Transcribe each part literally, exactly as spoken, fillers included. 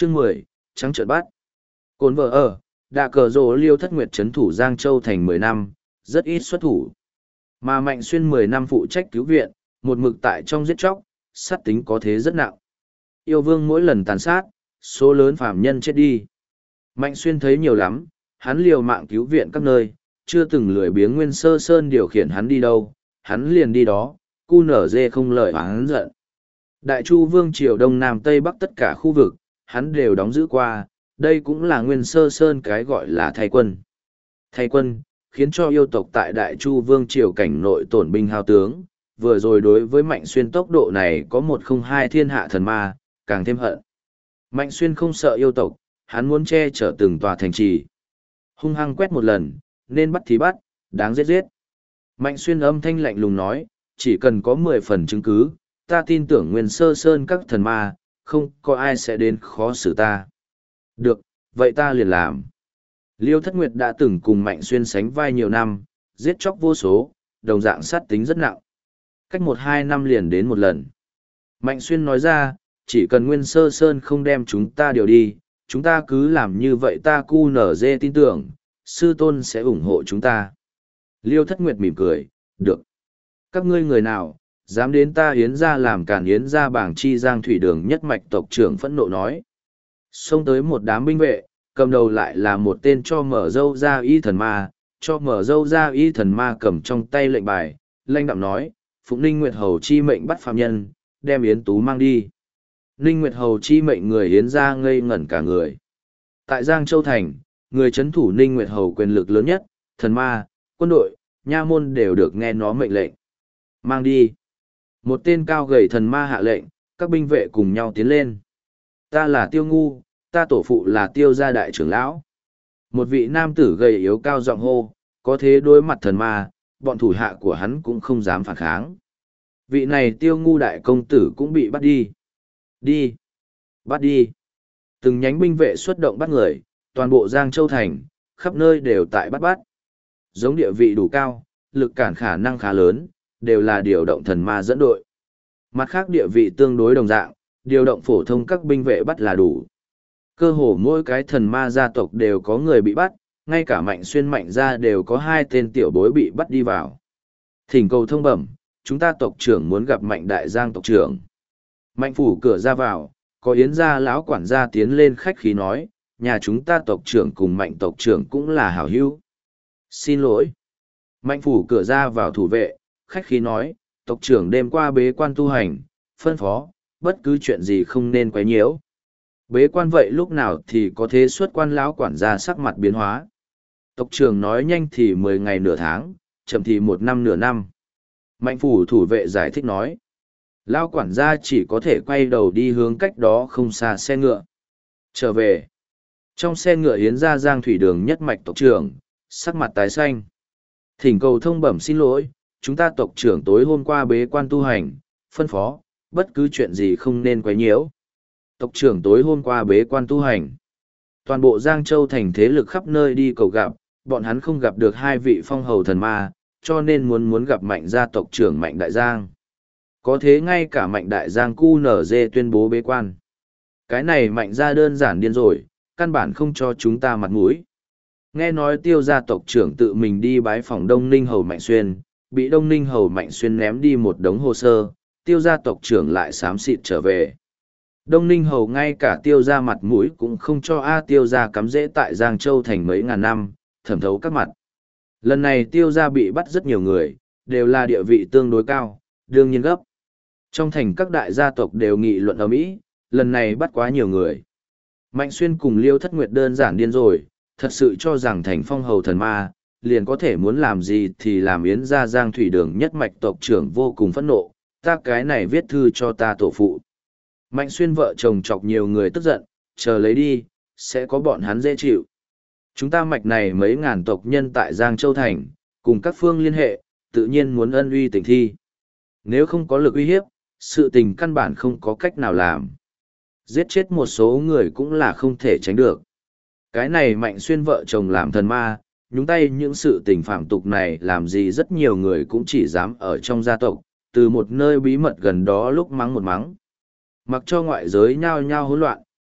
Chương mười, trắng trợn bắt. Cồn vợ ở, đạ cờ rồ Liêu Thất Nguyệt trấn thủ Giang Châu thành mười năm, rất ít xuất thủ. Mà Mạnh Xuyên mười năm phụ trách cứu viện, một mực tại trong giết chóc, sát tính có thế rất nặng. Yêu vương mỗi lần tàn sát, số lớn phạm nhân chết đi. Mạnh Xuyên thấy nhiều lắm, hắn liều mạng cứu viện các nơi, chưa từng lười biếng Nguyên Sơ Sơn điều khiển hắn đi đâu, hắn liền đi đó, cu nở dê không lời hắn giận. Đại Chu Vương triều Đông Nam Tây Bắc tất cả khu vực, hắn đều đóng giữ qua, đây cũng là Nguyên Sơ Sơn cái gọi là thay quân. Thay quân, khiến cho yêu tộc tại Đại Chu Vương triều cảnh nội tổn binh hao tướng, vừa rồi đối với Mạnh Xuyên tốc độ này có một không hai thiên hạ thần ma, càng thêm hận. Mạnh Xuyên không sợ yêu tộc, hắn muốn che chở từng tòa thành trì. Hung hăng quét một lần, nên bắt thì bắt, đáng giết giết. Mạnh Xuyên âm thanh lạnh lùng nói, chỉ cần có mười phần chứng cứ, ta tin tưởng Nguyên Sơ Sơn các thần ma, không có ai sẽ đến khó xử ta. Được, vậy ta liền làm. Liêu Thất Nguyệt đã từng cùng Mạnh Xuyên sánh vai nhiều năm, giết chóc vô số, đồng dạng sát tính rất nặng. Cách một hai năm liền đến một lần. Mạnh Xuyên nói ra, chỉ cần Nguyên Sơ Sơn không đem chúng ta điều đi, chúng ta cứ làm như vậy, ta cu nở dê tin tưởng, sư tôn sẽ ủng hộ chúng ta. Liêu Thất Nguyệt mỉm cười, được. Các ngươi người nào, dám đến ta Yến gia làm cản Yến gia bảng chi Giang Thủy Đường nhất mạch tộc trưởng phẫn nộ nói. Xông tới một đám binh vệ, cầm đầu lại là một tên cho mở dâu ra y thần ma, cho mở dâu ra y thần ma cầm trong tay lệnh bài, lanh đạm nói, Phụng Ninh Nguyệt Hầu chi mệnh bắt phạm nhân, đem Yến Tú mang đi. Ninh Nguyệt Hầu chi mệnh người Yến gia ngây ngẩn cả người. Tại Giang Châu Thành, người chấn thủ Ninh Nguyệt Hầu quyền lực lớn nhất, thần ma, quân đội, nha môn đều được nghe nó mệnh lệnh. Mang đi. Một tên cao gầy thần ma hạ lệnh, các binh vệ cùng nhau tiến lên. Ta là Tiêu Ngu, ta tổ phụ là Tiêu gia đại trưởng lão. Một vị nam tử gầy yếu cao giọng hô, có thế đối mặt thần ma, bọn thủ hạ của hắn cũng không dám phản kháng. Vị này Tiêu Ngu đại công tử cũng bị bắt đi. Đi. Bắt đi. Từng nhánh binh vệ xuất động bắt người, toàn bộ Giang Châu Thành, khắp nơi đều tại bắt bắt. Giống địa vị đủ cao, lực cản khả năng khá lớn, đều là điều động thần ma dẫn đội. Mặt khác địa vị tương đối đồng dạng, điều động phổ thông các binh vệ bắt là đủ. Cơ hồ mỗi cái thần ma gia tộc đều có người bị bắt, ngay cả Mạnh Xuyên Mạnh gia đều có hai tên tiểu bối bị bắt đi vào. Thỉnh cầu thông bẩm, chúng ta tộc trưởng muốn gặp Mạnh Đại Giang tộc trưởng. Mạnh phủ cửa ra vào, có Yến gia lão quản gia tiến lên khách khí nói, nhà chúng ta tộc trưởng cùng Mạnh tộc trưởng cũng là hảo hữu. Xin lỗi. Mạnh phủ cửa ra vào thủ vệ, khách khí nói, tộc trưởng đêm qua bế quan tu hành, phân phó, bất cứ chuyện gì không nên quấy nhiễu. Bế quan vậy lúc nào thì có thế xuất quan lão quản gia sắc mặt biến hóa. Tộc trưởng nói nhanh thì mười ngày nửa tháng, chậm thì một năm nửa năm. Mạnh phủ thủ vệ giải thích nói. Lão quản gia chỉ có thể quay đầu đi hướng cách đó không xa xe ngựa. Trở về. Trong xe ngựa Yến gia Giang Thủy Đường nhất mạch tộc trưởng, sắc mặt tái xanh. Thỉnh cầu thông bẩm xin lỗi, chúng ta tộc trưởng tối hôm qua bế quan tu hành, phân phó, bất cứ chuyện gì không nên quấy nhiễu. Tộc trưởng tối hôm qua bế quan tu hành. Toàn bộ Giang Châu thành thế lực khắp nơi đi cầu gặp, bọn hắn không gặp được hai vị phong hầu thần ma, cho nên muốn muốn gặp Mạnh gia tộc trưởng Mạnh Đại Giang. Có thế ngay cả Mạnh Đại Giang cu nở dê tuyên bố bế quan. Cái này Mạnh gia đơn giản điên rồi, căn bản không cho chúng ta mặt mũi. Nghe nói Tiêu gia tộc trưởng tự mình đi bái phòng Đông Ninh Hầu Mạnh Xuyên, bị Đông Ninh Hầu Mạnh Xuyên ném đi một đống hồ sơ, Tiêu gia tộc trưởng lại xám xịt trở về. Đông Ninh Hầu ngay cả Tiêu gia mặt mũi cũng không cho A Tiêu gia cắm rễ tại Giang Châu thành mấy ngàn năm, thẩm thấu các mặt. Lần này Tiêu gia bị bắt rất nhiều người, đều là địa vị tương đối cao, đương nhiên gấp. Trong thành các đại gia tộc đều nghị luận ầm ĩ, lần này bắt quá nhiều người. Mạnh Xuyên cùng Liêu Thất Nguyệt đơn giản điên rồi, thật sự cho rằng thành phong hầu thần ma, liền có thể muốn làm gì thì làm. Yến gia Giang Thủy Đường nhất mạch tộc trưởng vô cùng phẫn nộ, ta cái này viết thư cho ta tổ phụ. Mạnh Xuyên vợ chồng chọc nhiều người tức giận, chờ lấy đi, sẽ có bọn hắn dễ chịu. Chúng ta mạch này mấy ngàn tộc nhân tại Giang Châu Thành, cùng các phương liên hệ, tự nhiên muốn ân uy tình thi. Nếu không có lực uy hiếp, sự tình căn bản không có cách nào làm. Giết chết một số người cũng là không thể tránh được. Cái này Mạnh Xuyên vợ chồng làm thần ma, nhúng tay những sự tình phạm tục này làm gì rất nhiều người cũng chỉ dám ở trong gia tộc, từ một nơi bí mật gần đó lúc mắng một mắng. Mặc cho ngoại giới nhao nhao hỗn loạn,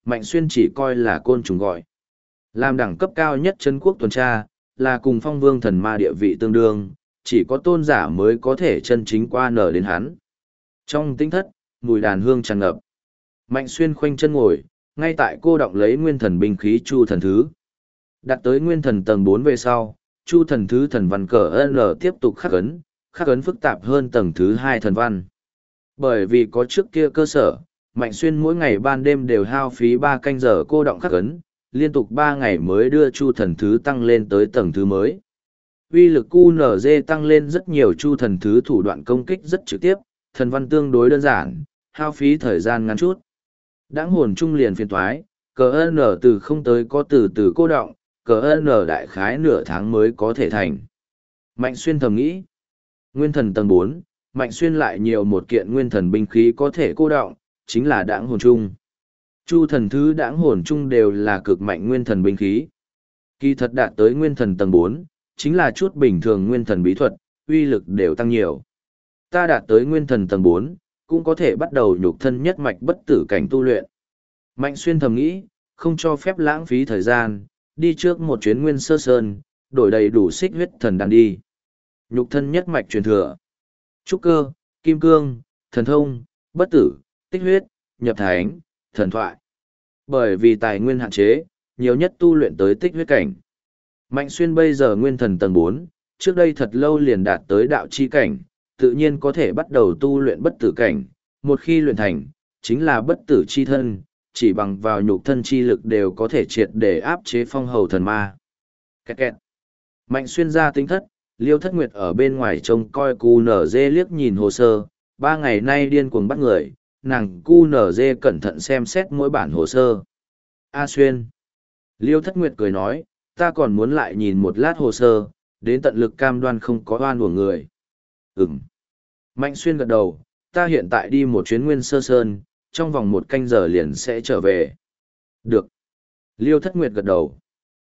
Mạnh Xuyên chỉ coi là côn trùng gọi. Làm đẳng cấp cao nhất chân quốc tuần tra, là cùng phong vương thần ma địa vị tương đương, chỉ có tôn giả mới có thể chân chính qua nở đến hắn. Trong tinh thất, mùi đàn hương tràn ngập. Mạnh Xuyên khoanh chân ngồi, ngay tại cô đọng lấy nguyên thần binh khí Chu Thần Thứ. Đặt tới nguyên thần tầng bốn về sau, Chu Thần Thứ thần văn cờ N tiếp tục khắc ấn, khắc ấn phức tạp hơn tầng thứ hai thần văn. Bởi vì có trước kia cơ sở, Mạnh Xuyên mỗi ngày ban đêm đều hao phí ba canh giờ cô đọng khắc ấn, liên tục ba ngày mới đưa Chu Thần Thứ tăng lên tới tầng thứ mới. Uy lực Q N G tăng lên rất nhiều. Chu Thần Thứ thủ đoạn công kích rất trực tiếp, thần văn tương đối đơn giản, hao phí thời gian ngắn chút. Đãng hồn trung liền phiền toái, cờ N từ không tới có từ từ cô đọng, cờ N đại khái nửa tháng mới có thể thành. Mạnh Xuyên thầm nghĩ, nguyên thần tầng bốn, Mạnh Xuyên lại nhiều một kiện nguyên thần binh khí có thể cô đọng, chính là đãng hồn trung. Chu Thần Thứ đãng hồn trung đều là cực mạnh nguyên thần binh khí. Kỳ thật đạt tới nguyên thần tầng bốn, chính là chút bình thường nguyên thần bí thuật, uy lực đều tăng nhiều. Ta đạt tới nguyên thần tầng bốn, cũng có thể bắt đầu nhục thân nhất mạch bất tử cảnh tu luyện. Mạnh Xuyên thầm nghĩ, không cho phép lãng phí thời gian, đi trước một chuyến Nguyên Sơ Sơn, đổi đầy đủ xích huyết thần đan đi. Nhục thân nhất mạch truyền thừa. Trúc cơ, kim cương, thần thông, bất tử, tích huyết, nhập thánh, thần thoại. Bởi vì tài nguyên hạn chế, nhiều nhất tu luyện tới tích huyết cảnh. Mạnh Xuyên bây giờ nguyên thần tầng bốn, trước đây thật lâu liền đạt tới đạo chi cảnh, tự nhiên có thể bắt đầu tu luyện bất tử cảnh. Một khi luyện thành, chính là bất tử chi thân, chỉ bằng vào nhục thân chi lực đều có thể triệt để áp chế phong hầu thần ma. Kẹt kẹt. Mạnh Xuyên ra tính thất, Liêu Thất Nguyệt ở bên ngoài trông coi cu nở dê liếc nhìn hồ sơ, ba ngày nay điên cuồng bắt người, nàng cu nở dê cẩn thận xem xét mỗi bản hồ sơ. A Xuyên. Liêu Thất Nguyệt cười nói, ta còn muốn lại nhìn một lát hồ sơ, đến tận lực cam đoan không có oan của người. Ừm. Mạnh Xuyên gật đầu, ta hiện tại đi một chuyến Nguyên Sơ Sơn, trong vòng một canh giờ liền sẽ trở về. Được. Liêu Thất Nguyệt gật đầu.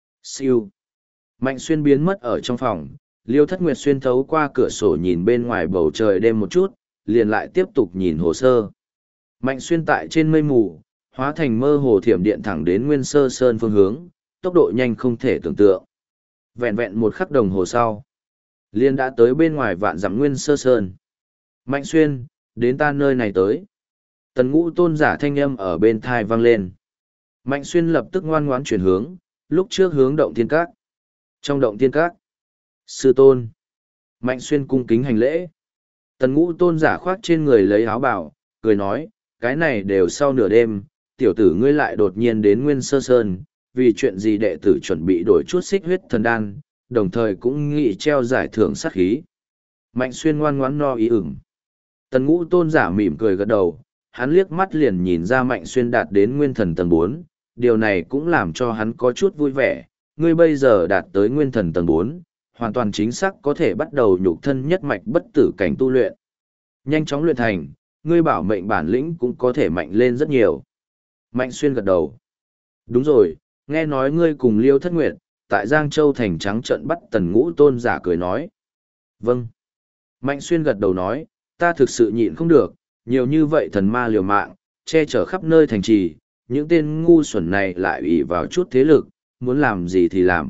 Siêu. Mạnh Xuyên biến mất ở trong phòng, Liêu Thất Nguyệt xuyên thấu qua cửa sổ nhìn bên ngoài bầu trời đêm một chút, liền lại tiếp tục nhìn hồ sơ. Mạnh Xuyên tại trên mây mù, hóa thành mơ hồ thiểm điện thẳng đến Nguyên Sơ Sơn phương hướng, tốc độ nhanh không thể tưởng tượng. Vẹn vẹn một khắc đồng hồ sau, liền đã tới bên ngoài vạn dặm Nguyên Sơ Sơn. Mạnh Xuyên, đến ta nơi này tới. Tần Ngũ tôn giả thanh âm ở bên thai vang lên. Mạnh Xuyên lập tức ngoan ngoãn chuyển hướng, lúc trước hướng động thiên các. Trong động thiên các, sư tôn. Mạnh Xuyên cung kính hành lễ. Tần Ngũ tôn giả khoác trên người lấy áo bào, cười nói, cái này đều sau nửa đêm, tiểu tử ngươi lại đột nhiên đến Nguyên Sơ Sơn, vì chuyện gì đệ tử chuẩn bị đổi chút xích huyết thần đan, đồng thời cũng nghĩ treo giải thưởng sát khí. Mạnh Xuyên ngoan ngoãn no ý ửng. Tần Ngũ tôn giả mỉm cười gật đầu, hắn liếc mắt liền nhìn ra Mạnh Xuyên đạt đến nguyên thần tầng bốn, điều này cũng làm cho hắn có chút vui vẻ, ngươi bây giờ đạt tới nguyên thần tầng bốn, hoàn toàn chính xác có thể bắt đầu nhục thân nhất mạch bất tử cảnh tu luyện. Nhanh chóng luyện thành, ngươi bảo mệnh bản lĩnh cũng có thể mạnh lên rất nhiều. Mạnh Xuyên gật đầu. Đúng rồi, nghe nói ngươi cùng Liêu Thất Nguyệt, tại Giang Châu thành trắng trận bắt Tần Ngũ tôn giả cười nói. Vâng. Mạnh Xuyên gật đầu nói, ta thực sự nhịn không được, nhiều như vậy thần ma liều mạng, che chở khắp nơi thành trì, những tên ngu xuẩn này lại ủy vào chút thế lực, muốn làm gì thì làm.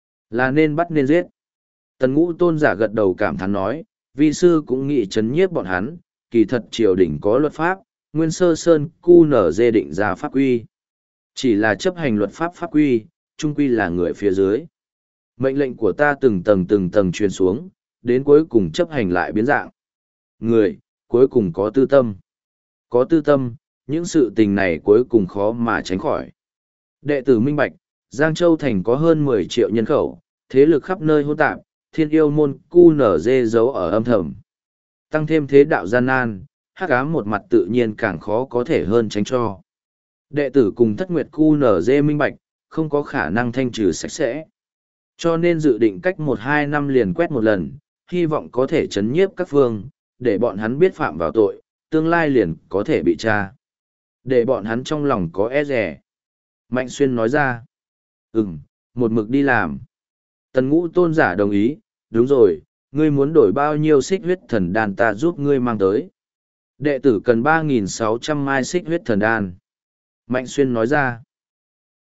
Là nên bắt nên giết. Tần Ngũ tôn giả gật đầu cảm thán nói, vi sư cũng nghĩ chấn nhiếp bọn hắn, kỳ thật triều đình có luật pháp, Nguyên Sơ Sơn cu nở dê định ra pháp quy. Chỉ là chấp hành luật pháp pháp quy, trung quy là người phía dưới. Mệnh lệnh của ta từng tầng từng tầng truyền xuống, đến cuối cùng chấp hành lại biến dạng. Người, cuối cùng có tư tâm. Có tư tâm, những sự tình này cuối cùng khó mà tránh khỏi. Đệ tử minh bạch, Giang Châu Thành có hơn mười triệu nhân khẩu, thế lực khắp nơi hỗn tạp, thiên yêu môn cu nở dê giấu ở âm thầm. Tăng thêm thế đạo gian nan, hắc ám một mặt tự nhiên càng khó có thể hơn tránh cho. Đệ tử cùng Thất Nguyệt cu nở dê minh bạch, không có khả năng thanh trừ sạch sẽ. Cho nên dự định cách một hai năm liền quét một lần, hy vọng có thể chấn nhiếp các phương, để bọn hắn biết phạm vào tội, tương lai liền có thể bị tra. Để bọn hắn trong lòng có e rẻ. Mạnh Xuyên nói ra. Ừm, một mực đi làm. Tần Ngũ tôn giả đồng ý, đúng rồi, ngươi muốn đổi bao nhiêu xích huyết thần đan ta giúp ngươi mang tới. Đệ tử cần ba nghìn sáu trăm mai xích huyết thần đan. Mạnh Xuyên nói ra.